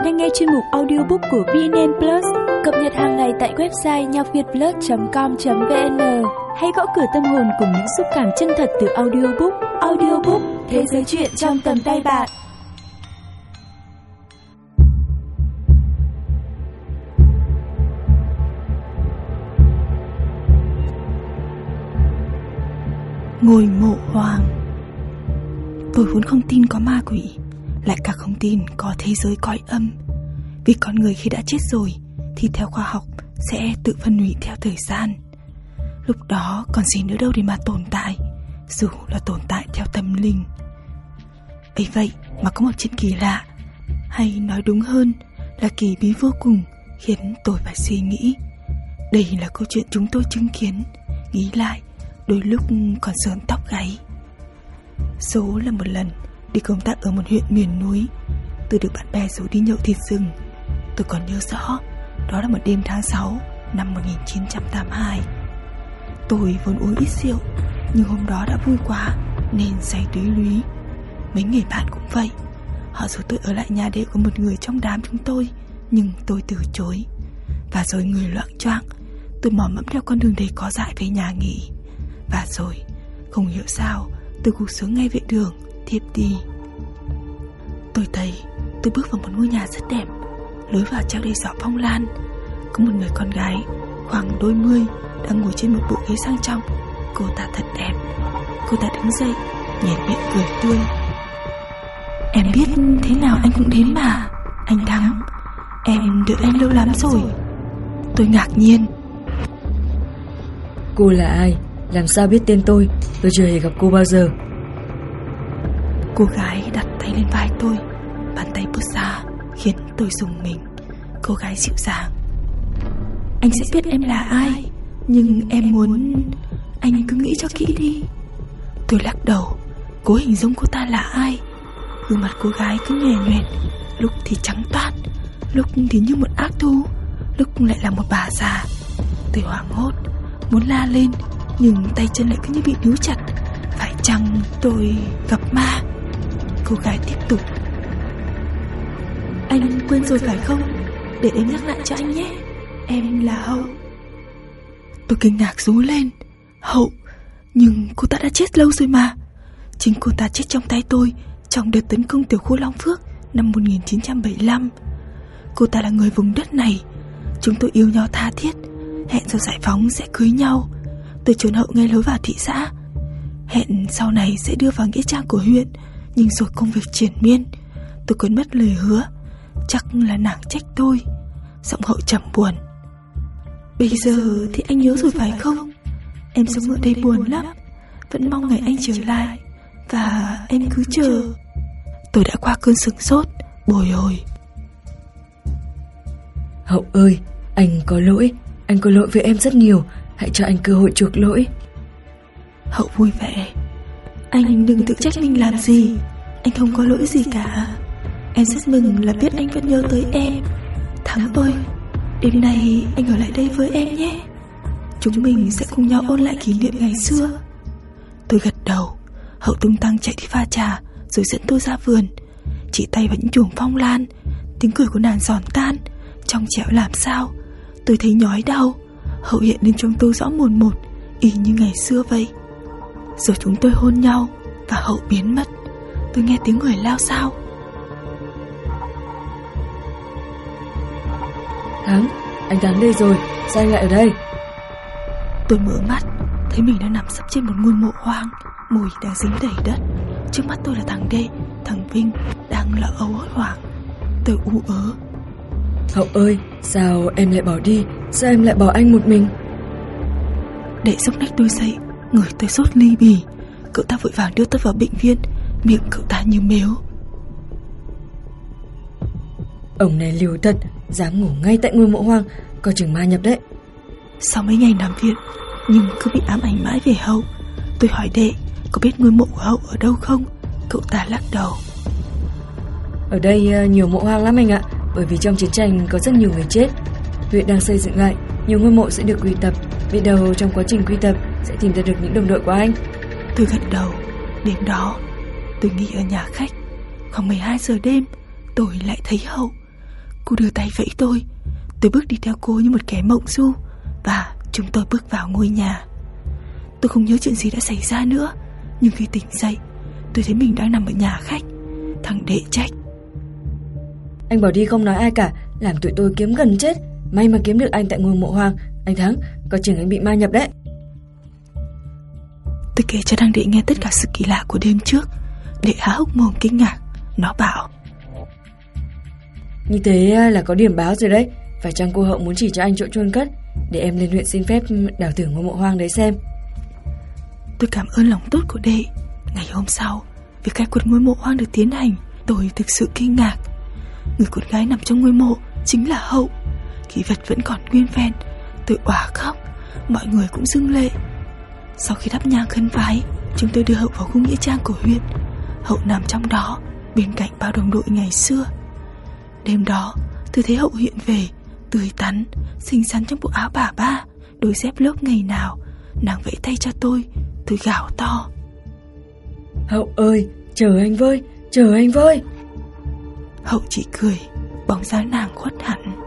bạn đang nghe chuyên mục audiobook của VNN Plus, cập nhật hàng ngày tại website nhocvietplus.com.vn. Hãy gõ cửa tâm hồn cùng những xúc cảm chân thật từ audiobook. Audiobook, thế giới chuyện trong tầm tay bạn. Ngôi mộ hoang. Tôi vốn không tin có ma quỷ, lại càng không tin có thế giới cõi âm. Vì con người khi đã chết rồi thì theo khoa học sẽ tự phân hủy theo thời gian. Lúc đó còn gì nữa đâu để mà tồn tại, dù là tồn tại theo tâm linh. Ấy vậy mà có một chuyện kỳ lạ, hay nói đúng hơn là kỳ bí vô cùng, khiến tôi phải suy nghĩ. Đây là câu chuyện chúng tôi chứng kiến, nghĩ lại đôi lúc còn sởn tóc gáy. Số là một lần đi công tác ở một huyện miền núi, tôi được bạn bè rủ đi nhậu thịt rừng. Tôi còn nhớ rõ, đó là một đêm tháng 6 năm 1982. Tôi vốn uống ít rượu, nhưng hôm đó đã vui quá nên say túy lúy. Mấy người bạn cũng vậy. Họ rủ tôi ở lại nhà để của một người trong đám chúng tôi, nhưng tôi từ chối. Và rồi người loạng choạng, tôi mò mẫm theo con đường đầy cỏ dại về nhà nghỉ. Và rồi, không hiểu sao, tôi gục xuống ngay vệ đường, thiếp đi. Tôi thấy tôi bước vào một ngôi nhà rất đẹp. Lối vào treo đầy giỏ phong lan. Có một người con gái khoảng đôi mươi đang ngồi trên một bộ ghế sang trọng. Cô ta thật đẹp. Cô ta đứng dậy, nhếch miệng cười tươi. Em biết thế nào anh cũng đến mà, anh Thắng. Em đợi anh lâu lắm rồi. Tôi ngạc nhiên. Cô là ai? Làm sao biết tên tôi? Tôi chưa hề gặp cô bao giờ. Cô gái đặt tay lên vai tôi, bàn tay bước ra khiến tôi rùng mình. Cô gái dịu dàng. Anh sẽ biết em là ai, nhưng em muốn anh cứ nghĩ cho kỹ đi. Tôi lắc đầu, cố hình dung cô ta là ai. Gương mặt cô gái cứ nhòe nhoẹn, lúc thì trắng toát, lúc thì như một ác thú, lúc lại là một bà già. Tôi hoảng hốt, muốn la lên, nhưng tay chân lại cứ như bị níu chặt. Phải chăng tôi gặp ma? Cô gái tiếp tục. Anh quên rồi phải không? Để em nhắc lại cho anh nhé. Em là Hậu. Tôi kinh ngạc rú lên. Hậu? Nhưng cô ta đã chết lâu rồi mà. Chính cô ta chết trong tay tôi trong đợt tấn công tiểu khu Long Phước năm 1975. Cô ta là người vùng đất này. Chúng tôi yêu nhau tha thiết, hẹn rồi giải phóng sẽ cưới nhau. Tôi chôn Hậu ngay lối vào thị xã, hẹn sau này sẽ đưa vào nghĩa trang của huyện. Nhưng rồi công việc triển miên, tôi quên mất lời hứa. Chắc là nàng trách tôi. Giọng Hậu trầm buồn. Bây giờ thì anh nhớ rồi phải không? Em sống ở đây buồn lắm, vẫn mong ngày anh trở lại. Và em cứ chờ. Tôi đã qua cơn sửng sốt, bồi hồi. Hậu ơi, anh có lỗi. Anh có lỗi với em rất nhiều. Hãy cho anh cơ hội chuộc lỗi. Hậu vui vẻ. Anh đừng tự trách mình làm gì. Anh không có lỗi gì cả. Em rất mừng là biết anh vẫn nhớ tới em. Thắng ơi, đêm nay anh ở lại đây với em nhé. Chúng mình sẽ cùng nhau ôn lại kỷ niệm ngày xưa. Tôi gật đầu. Hậu tung tăng chạy đi pha trà, rồi dẫn tôi ra vườn. Chỉ tay vào những chùm phong lan. Tiếng cười của nàng giòn tan, trong trẻo làm sao. Tôi thấy nhói đau. Hậu hiện lên trong tôi rõ mồn một, y như ngày xưa vậy. Rồi chúng tôi hôn nhau, và Hậu biến mất. Tôi nghe tiếng người lao xao. Thắng, anh Thắng đây rồi. Sao anh lại ở đây? Tôi mở mắt, thấy mình đang nằm sấp trên một ngôi mộ hoang. Mùi đang dính đầy đất. Trước mắt tôi là thằng Đê, thằng Vinh đang lỡ âu hốt hoảng. Tôi ú ớ. Hậu ơi, sao em lại bỏ đi? Sao em lại bỏ anh một mình? Đệ xốc nách tôi dậy, người tôi sốt ly bì. Cậu ta vội vàng đưa tôi vào bệnh viện. Miệng cậu ta như mếu. Ông này liều thật, dám ngủ ngay tại ngôi mộ hoang, coi chừng ma nhập đấy. Sau mấy ngày nằm viện, nhưng cứ bị ám ảnh mãi về Hậu. Tôi hỏi Đệ có biết ngôi mộ của Hậu ở đâu không. Cậu ta lắc đầu. Ở đây nhiều mộ hoang lắm anh ạ. Bởi vì trong chiến tranh có rất nhiều người chết. Huyện đang xây dựng lại, nhiều ngôi mộ sẽ được quy tập. Biết đâu trong quá trình quy tập sẽ tìm ra được những đồng đội của anh. Tôi gật đầu. Đêm đó tôi nghỉ ở nhà khách. Khoảng 12 giờ đêm tôi lại thấy Hậu. Cô đưa tay vẫy tôi bước đi theo cô như một kẻ mộng du, và chúng tôi bước vào ngôi nhà. Tôi không nhớ chuyện gì đã xảy ra nữa, nhưng khi tỉnh dậy, tôi thấy mình đang nằm ở nhà khách. Thằng Đệ trách: Anh bỏ đi không nói ai cả, làm tụi tôi kiếm gần chết. May mà kiếm được anh tại ngôi mộ hoang. Anh Thắng, coi chừng anh bị ma nhập đấy. Tôi kể cho thằng Đệ nghe tất cả sự kỳ lạ của đêm trước. Đệ há hốc mồm kinh ngạc. Nó bảo: Như thế là có điểm báo rồi đấy. Phải chăng cô Hậu muốn chỉ cho anh chỗ chôn cất, để em lên huyện xin phép đào thử ngôi mộ hoang đấy xem. Tôi cảm ơn lòng tốt của Đệ. Ngày hôm sau, việc khai quật ngôi mộ hoang được tiến hành. Tôi thực sự kinh ngạc. Người con gái nằm trong ngôi mộ chính là Hậu. Kỷ vật vẫn còn nguyên vẹn. Tôi òa khóc. Mọi người cũng rưng lệ. Sau khi đắp nhang khấn vái, chúng tôi đưa Hậu vào khu nghĩa trang của huyện. Hậu nằm trong đó, bên cạnh bao đồng đội ngày xưa. Đêm đó, tôi thấy Hậu hiện về, tươi tắn, xinh xắn trong bộ áo bà ba, đôi dép lốp ngày nào. Nàng vẫy tay cho tôi gào to: Hậu ơi, chờ anh với, chờ anh với. Hậu chỉ cười, bóng dáng nàng khuất hẳn.